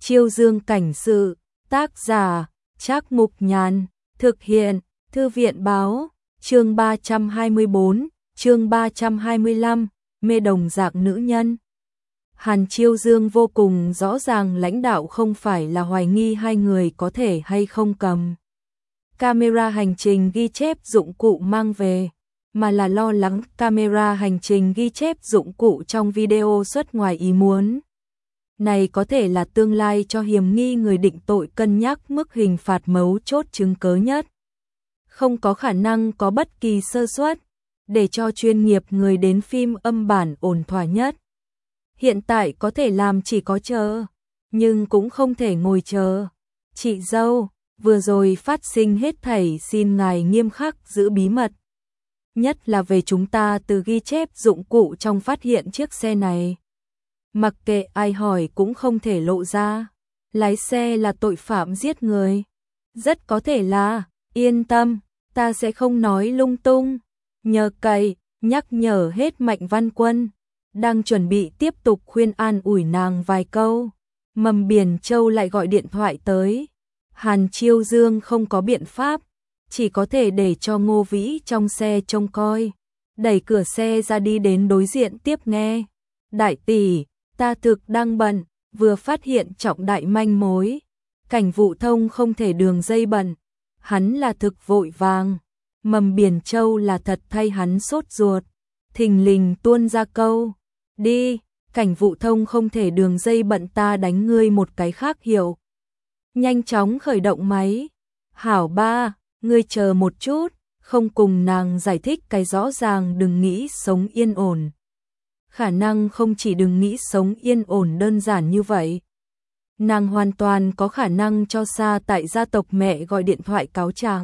Chiêu Dương cảnh sự, tác giả, Trác Mục Nhàn, thực hiện, Thư viện báo, chương 324, chương 325, mê đồng dạng nữ nhân. Hàn Chiêu Dương vô cùng rõ ràng lãnh đạo không phải là hoài nghi hai người có thể hay không cầm camera hành trình ghi chép dụng cụ mang về, mà là lo lắng camera hành trình ghi chép dụng cụ trong video xuất ngoài ý muốn. Này có thể là tương lai cho hiểm nghi người định tội cân nhắc mức hình phạt mấu chốt chứng cớ nhất. Không có khả năng có bất kỳ sơ suất, để cho chuyên nghiệp người đến phim âm bản ổn thỏa nhất. Hiện tại có thể làm chỉ có chờ, nhưng cũng không thể ngồi chờ. Chị dâu, vừa rồi phát sinh hết thảy xin ngài nghiêm khắc giữ bí mật. Nhất là về chúng ta từ ghi chép dụng cụ trong phát hiện chiếc xe này. Mặc kệ ai hỏi cũng không thể lộ ra. Lái xe là tội phạm giết người. Rất có thể là, yên tâm, ta sẽ không nói lung tung. Nhờ cậy, nhắc nhở hết Mạnh Văn Quân. Đang chuẩn bị tiếp tục khuyên an ủi nàng vài câu. Mầm Biển Châu lại gọi điện thoại tới. Hàn Chiêu Dương không có biện pháp, chỉ có thể để cho Ngô Vĩ trong xe trông coi. Đẩy cửa xe ra đi đến đối diện tiếp nghe. Đại tỷ, ta thực đang bận, vừa phát hiện trọng đại manh mối. Cảnh Vụ Thông không thể đường dây bận, hắn là thực vội vàng. Mầm Biển Châu là thật thay hắn sốt ruột. Thình lình tuôn ra câu, đi, Cảnh Vụ Thông không thể đường dây bận, ta đánh ngươi một cái khác hiệu. Nhanh chóng khởi động máy. Hảo ba, ngươi chờ một chút, không cùng nàng giải thích cái rõ ràng, đừng nghĩ sống yên ổn. Khả năng không chỉ đừng nghĩ sống yên ổn đơn giản như vậy. Nàng hoàn toàn có khả năng cho Sa tại gia tộc mẹ gọi điện thoại cáo trạng.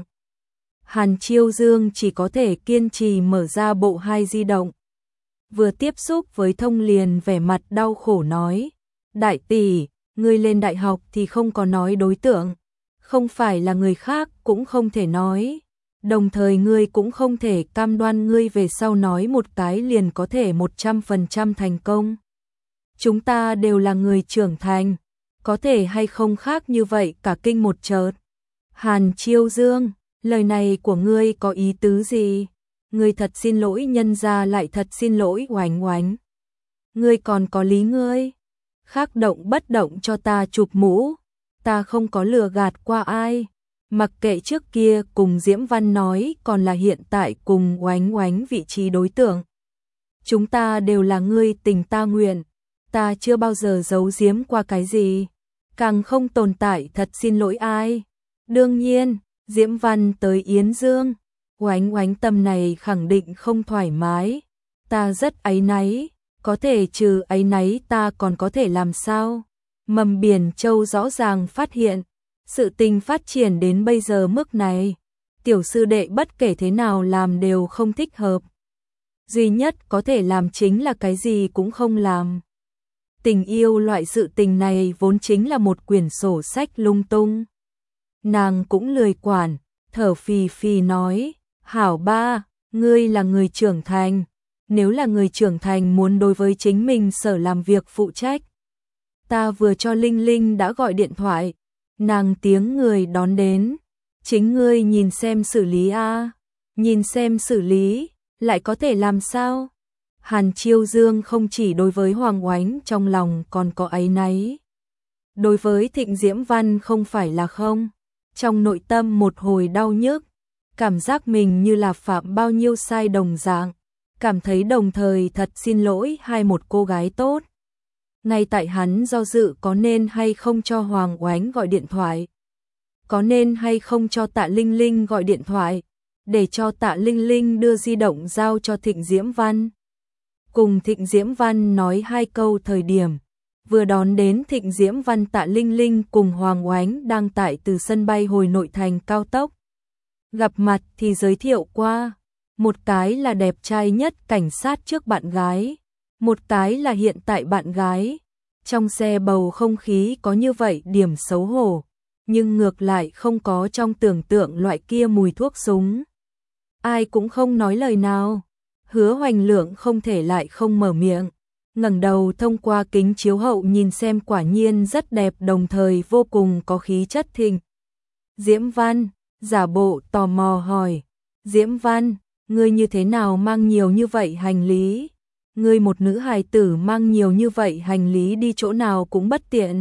Hàn Chiêu Dương chỉ có thể kiên trì mở ra bộ 2 di động. Vừa tiếp xúc với Thông liền vẻ mặt đau khổ nói, đại tỷ, ngươi lên đại học thì không có nói đối tượng, không phải là người khác cũng không thể nói, đồng thời ngươi cũng không thể cam đoan ngươi về sau nói một cái liền có thể 100% thành công. Chúng ta đều là người trưởng thành, có thể hay không khác như vậy cả kinh một chợt. Hàn Chiêu Dương, lời này của ngươi có ý tứ gì? Ngươi thật xin lỗi nhân gia lại thật xin lỗi Oánh Oánh. Ngươi còn có lý ngươi. Khác động bất động cho ta chụp mũ. Ta không có lừa gạt qua ai. Mặc kệ trước kia cùng Diễm Văn nói còn là hiện tại cùng Oánh Oánh vị trí đối tượng. Chúng ta đều là ngươi tình ta nguyện. Ta chưa bao giờ giấu giếm qua cái gì. Càng không tồn tại thật xin lỗi ai. Đương nhiên, Diễm Văn tới Yến Dương. Oánh Oánh tâm này khẳng định không thoải mái. Ta rất áy náy. Có thể trừ áy náy ta còn có thể làm sao? Mầm Biển Châu rõ ràng phát hiện. Sự tình phát triển đến bây giờ mức này. Tiểu sư đệ bất kể thế nào làm đều không thích hợp. Duy nhất có thể làm chính là cái gì cũng không làm. Tình yêu loại sự tình này vốn chính là một quyển sổ sách lung tung. Nàng cũng lười quản, thở phì phì nói, hảo ba, ngươi là người trưởng thành. Nếu là người trưởng thành muốn đối với chính mình sở làm việc phụ trách. Ta vừa cho Linh Linh đã gọi điện thoại. Nàng tiếng người đón đến. Chính ngươi nhìn xem xử lý a. Nhìn xem xử lý, lại có thể làm sao? Hàn Chiêu Dương không chỉ đối với Hoàng Oánh trong lòng còn có áy náy. Đối với Thịnh Diễm Văn không phải là không. Trong nội tâm một hồi đau nhức. Cảm giác mình như là phạm bao nhiêu sai đồng dạng. Cảm thấy đồng thời thật xin lỗi một cô gái tốt. Ngay tại hắn do dự có nên hay không cho Hoàng Oánh gọi điện thoại. Có nên hay không cho Tạ Linh Linh gọi điện thoại. Để cho Tạ Linh Linh đưa di động giao cho Thịnh Diễm Văn. Cùng Thịnh Diễm Văn nói 2 câu thời điểm. Vừa đón đến Thịnh Diễm Văn, Tạ Linh Linh cùng Hoàng Oánh đang tại từ sân bay hồi nội thành cao tốc. Gặp mặt thì giới thiệu qua. Một cái là đẹp trai nhất cảnh sát trước bạn gái. Một cái là hiện tại bạn gái. Trong xe bầu không khí có như vậy điểm xấu hổ. Nhưng ngược lại không có trong tưởng tượng loại kia mùi thuốc súng. Ai cũng không nói lời nào. Hứa Hoành Lượng không thể lại không mở miệng. ngẩng đầu thông qua kính chiếu hậu nhìn xem quả nhiên rất đẹp, đồng thời vô cùng có khí chất. Thịnh Diễm Văn giả bộ tò mò hỏi, Diễm Văn, ngươi như thế nào mang nhiều như vậy hành lý? Ngươi một nữ hài tử mang nhiều như vậy hành lý đi chỗ nào cũng bất tiện.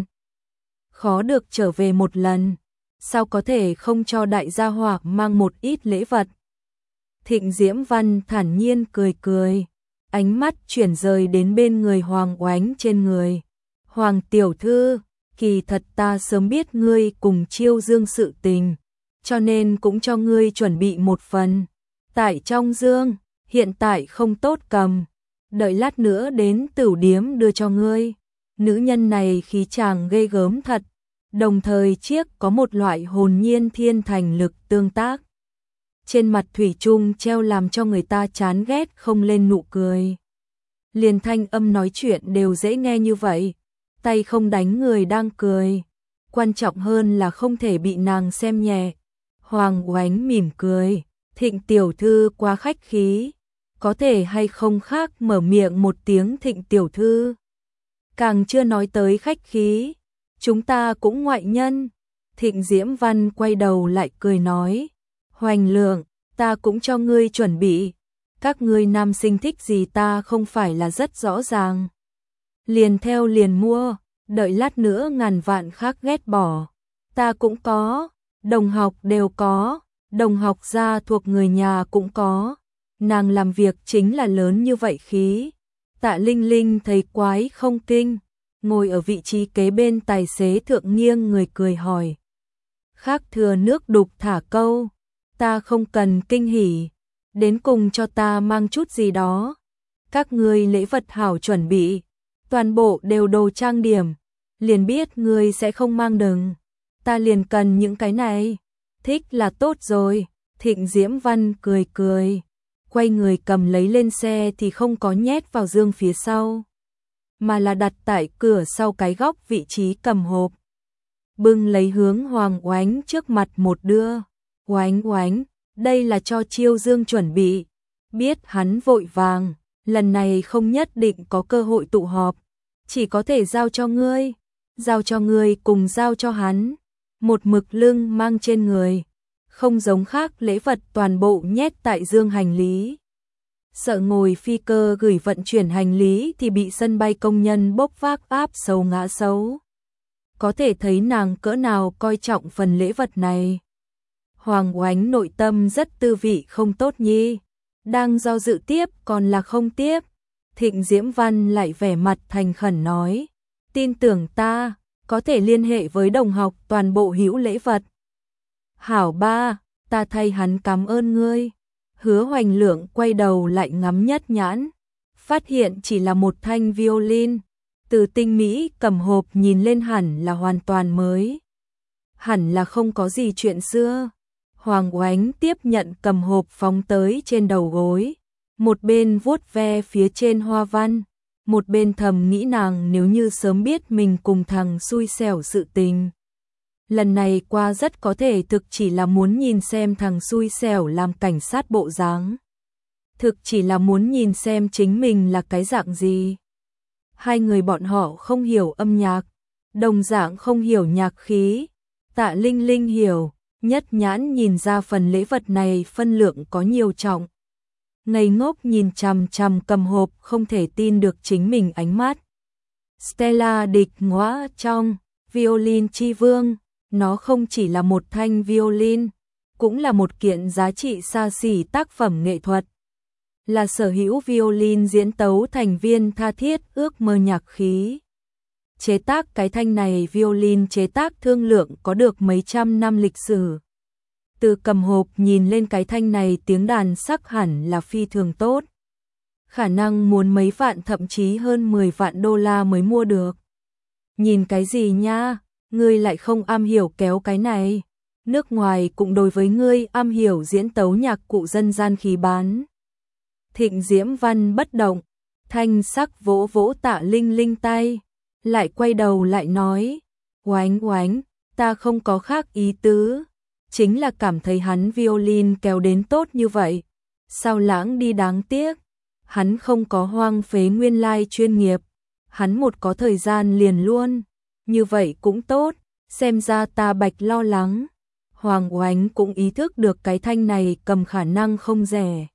Khó được trở về một lần, sao có thể không cho đại gia hỏa mang một ít lễ vật? Thịnh Diễm Văn thản nhiên cười cười, ánh mắt chuyển rời đến bên người Hoàng Oánh trên người. Hoàng tiểu thư, kỳ thật ta sớm biết ngươi cùng Chiêu Dương sự tình, cho nên cũng cho ngươi chuẩn bị một phần. Tại trong dương, hiện tại không tốt cầm, đợi lát nữa đến tửu điếm đưa cho ngươi. Nữ nhân này khí chàng ghê gớm thật, đồng thời chiếc có một loại hồn nhiên thiên thành lực tương tác. Trên mặt thủy chung treo làm cho người ta chán ghét không lên nụ cười. Liền thanh âm nói chuyện đều dễ nghe như vậy, tay không đánh người đang cười. Quan trọng hơn là không thể bị nàng xem nhẹ. Hoàng Oánh mỉm cười, Thịnh tiểu thư quá khách khí, có thể hay không khác mở miệng một tiếng Thịnh tiểu thư. Càng chưa nói tới khách khí, chúng ta cũng ngoại nhân. Thịnh Diễm Văn quay đầu lại cười nói, Hoành Lượng, ta cũng cho ngươi chuẩn bị, các ngươi nam sinh thích gì ta không phải là rất rõ ràng. Liền theo liền mua, đợi lát nữa ngàn vạn khác ghét bỏ. Ta cũng có, đồng học đều có, đồng học gia thuộc người nhà cũng có. Nàng làm việc chính là lớn như vậy khí. Tạ Linh Linh thấy quái không kinh, ngồi ở vị trí kế bên tài xế thượng nghiêng người cười hỏi. Khác thừa nước đục thả câu, ta không cần kinh hỉ, đến cùng cho ta mang chút gì đó. Các ngươi lễ vật hảo chuẩn bị, toàn bộ đều đồ trang điểm, liền biết ngươi sẽ không mang đừng. Ta liền cần những cái này, thích là tốt rồi. Thịnh Diễm Văn cười cười, quay người cầm lấy lên xe thì không có nhét vào dương phía sau, mà là đặt tại cửa sau cái góc vị trí cầm hộp. Bưng lấy hướng Hoàng Oánh trước mặt một đưa. Oánh Oánh, đây là cho Chiêu Dương chuẩn bị. Biết hắn vội vàng, lần này không nhất định có cơ hội tụ họp, chỉ có thể giao cho ngươi. Giao cho ngươi cùng giao cho hắn. Một mực lưng mang trên người, không giống khác lễ vật toàn bộ nhét tại dương hành lý. Sợ ngồi phi cơ gửi vận chuyển hành lý thì bị sân bay công nhân bốc vác áp xấu ngã xấu. Có thể thấy nàng cỡ nào coi trọng phần lễ vật này. Hoàng Oánh nội tâm rất tư vị không tốt nhi, đang do dự tiếp còn là không tiếp. Thịnh Diễm Văn lại vẻ mặt thành khẩn nói, tin tưởng ta, có thể liên hệ với đồng học toàn bộ hữu lễ vật. Hảo ba, ta thay hắn cảm ơn ngươi. Hứa Hoành Lượng quay đầu lại ngắm nhất nhãn, phát hiện chỉ là một thanh violin, từ tinh mỹ cầm hộp nhìn lên hẳn là hoàn toàn mới. Hẳn là không có gì chuyện xưa. Hoàng Oánh tiếp nhận cầm hộp phóng tới trên đầu gối, một bên vuốt ve phía trên hoa văn, một bên thầm nghĩ nàng nếu như sớm biết mình cùng thằng xui xẻo sự tình. Lần này qua rất có thể thực chỉ là muốn nhìn xem thằng xui xẻo làm cảnh sát bộ dáng. Thực chỉ là muốn nhìn xem chính mình là cái dạng gì. Hai người bọn họ không hiểu âm nhạc, đồng dạng không hiểu nhạc khí. Tạ Linh Linh hiểu, nhất nhãn nhìn ra phần lễ vật này phân lượng có nhiều trọng. Ngây ngốc nhìn chằm chằm cầm hộp không thể tin được chính mình ánh mắt. Stella địch ngõa trong, violin chi vương, nó không chỉ là một thanh violin, cũng là một kiện giá trị xa xỉ tác phẩm nghệ thuật. Là sở hữu violin diễn tấu thành viên tha thiết ước mơ nhạc khí. Chế tác cái thanh này violin chế tác thương lượng có được mấy trăm năm lịch sử. Từ cầm hộp nhìn lên cái thanh này tiếng đàn sắc hẳn là phi thường tốt. Khả năng muốn mấy vạn thậm chí hơn 10 vạn đô la mới mua được. Nhìn cái gì nha, ngươi lại không am hiểu kéo cái này. Nước ngoài cũng đối với ngươi am hiểu diễn tấu nhạc cụ dân gian khí bán. Thịnh Diễm Văn bất động, thanh sắc vỗ vỗ Tạ Linh Linh tay, lại quay đầu lại nói, Oánh Oánh, ta không có khác ý tứ, chính là cảm thấy hắn violin kéo đến tốt như vậy, sao lãng đi đáng tiếc. hắn không có hoang phế nguyên lai chuyên nghiệp, hắn một có thời gian liền luôn, như vậy cũng tốt, xem ra ta Bạch lo lắng. Hoàng Oánh cũng ý thức được cái thanh này cầm khả năng không rẻ.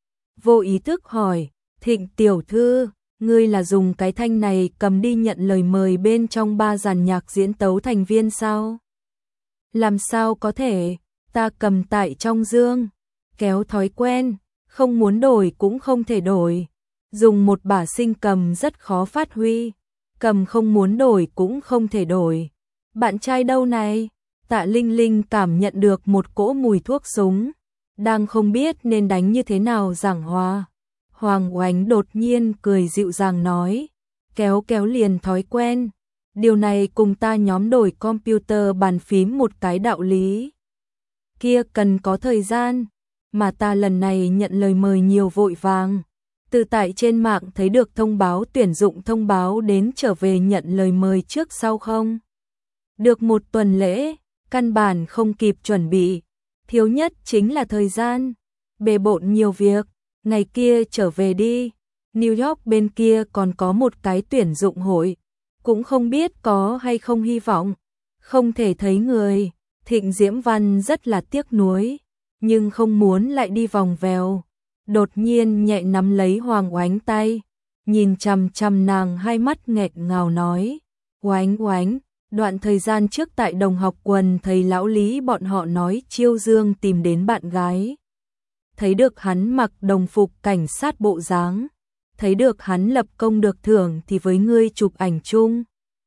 Vô ý thức hỏi, Thịnh tiểu thư, ngươi là dùng cái thanh này cầm đi nhận lời mời bên trong ba dàn nhạc diễn tấu thành viên sao? Làm sao có thể, ta cầm tại trong dương, kéo thói quen, không muốn đổi cũng không thể đổi. Dùng một bả sinh cầm rất khó phát huy, cầm không muốn đổi cũng không thể đổi. Bạn trai đâu này? Tạ Linh Linh cảm nhận được một cỗ mùi thuốc súng, đang không biết nên đánh như thế nào giảng hòa. Hoàng Oánh đột nhiên cười dịu dàng nói, kéo kéo liền thói quen, điều này cùng ta nhóm đổi computer bàn phím một cái đạo lý. Kia cần có thời gian, mà ta lần này nhận lời mời nhiều vội vàng. Từ tại trên mạng thấy được thông báo tuyển dụng thông báo đến trở về nhận lời mời trước sau không? Được một tuần lễ, căn bản không kịp chuẩn bị, thiếu nhất chính là thời gian, bề bộn nhiều việc, ngày kia trở về đi. New York bên kia còn có một cái tuyển dụng hội, cũng không biết có hay không hy vọng, không thể thấy người. Thịnh Diễm Văn rất là tiếc nuối, nhưng không muốn lại đi vòng vèo. Đột nhiên nhẹ nắm lấy Hoàng Oánh tay, nhìn chằm chằm nàng hai mắt nghẹt ngào nói, Oánh Oánh, đoạn thời gian trước tại đồng học quần thầy lão Lý bọn họ nói Chiêu Dương tìm đến bạn gái. Thấy được hắn mặc đồng phục cảnh sát bộ dáng, thấy được hắn lập công được thưởng thì với ngươi chụp ảnh chung.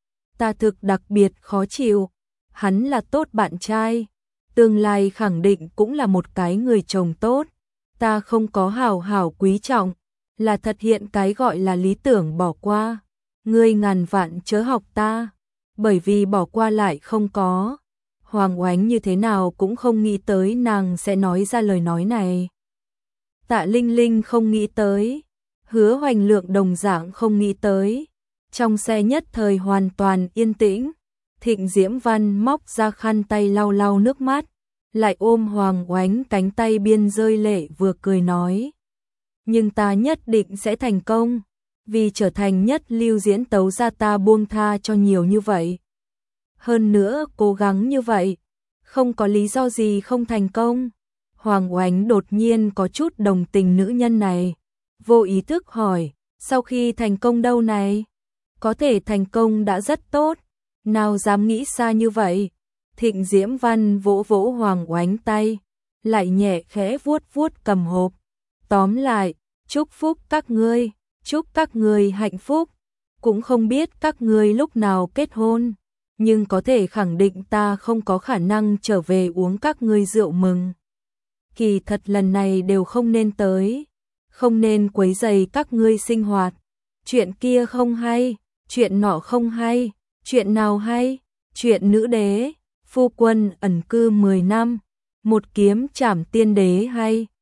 Ta thực đặc biệt khó chịu, hắn là tốt bạn trai, tương lai khẳng định cũng là một cái người chồng tốt. Ta không có hảo hảo quý trọng, là thật hiện cái gọi là lý tưởng bỏ qua. Ngươi ngàn vạn chớ học ta, bởi vì bỏ qua lại không có. Hoàng Oánh như thế nào cũng không nghĩ tới nàng sẽ nói ra lời nói này. Tạ Linh Linh không nghĩ tới, Hứa Hoành Lượng đồng dạng không nghĩ tới. Trong xe nhất thời hoàn toàn yên tĩnh, Thịnh Diễm Văn móc ra khăn tay lau lau nước mắt, lại ôm Hoàng Oánh cánh tay biên rơi lệ vừa cười nói. Nhưng ta nhất định sẽ thành công, vì trở thành nhất lưu diễn tấu gia ta buông tha cho nhiều như vậy. Hơn nữa cố gắng như vậy, không có lý do gì không thành công. Hoàng Oánh đột nhiên có chút đồng tình nữ nhân này, vô ý thức hỏi, sau khi thành công đâu này? Có thể thành công đã rất tốt, nào dám nghĩ xa như vậy. Thịnh Diễm Văn vỗ vỗ Hoàng Oánh tay, lại nhẹ khẽ vuốt vuốt cầm hộp. Tóm lại, chúc phúc các ngươi, chúc các ngươi hạnh phúc. Cũng không biết các ngươi lúc nào kết hôn, nhưng có thể khẳng định ta không có khả năng trở về uống các ngươi rượu mừng. Kỳ thật lần này đều không nên tới, không nên quấy rầy các ngươi sinh hoạt. Chuyện kia không hay, chuyện nọ không hay, chuyện nào hay? Chuyện nữ đế, phu quân ẩn cư 10 năm, một kiếm trảm tiên đế hay?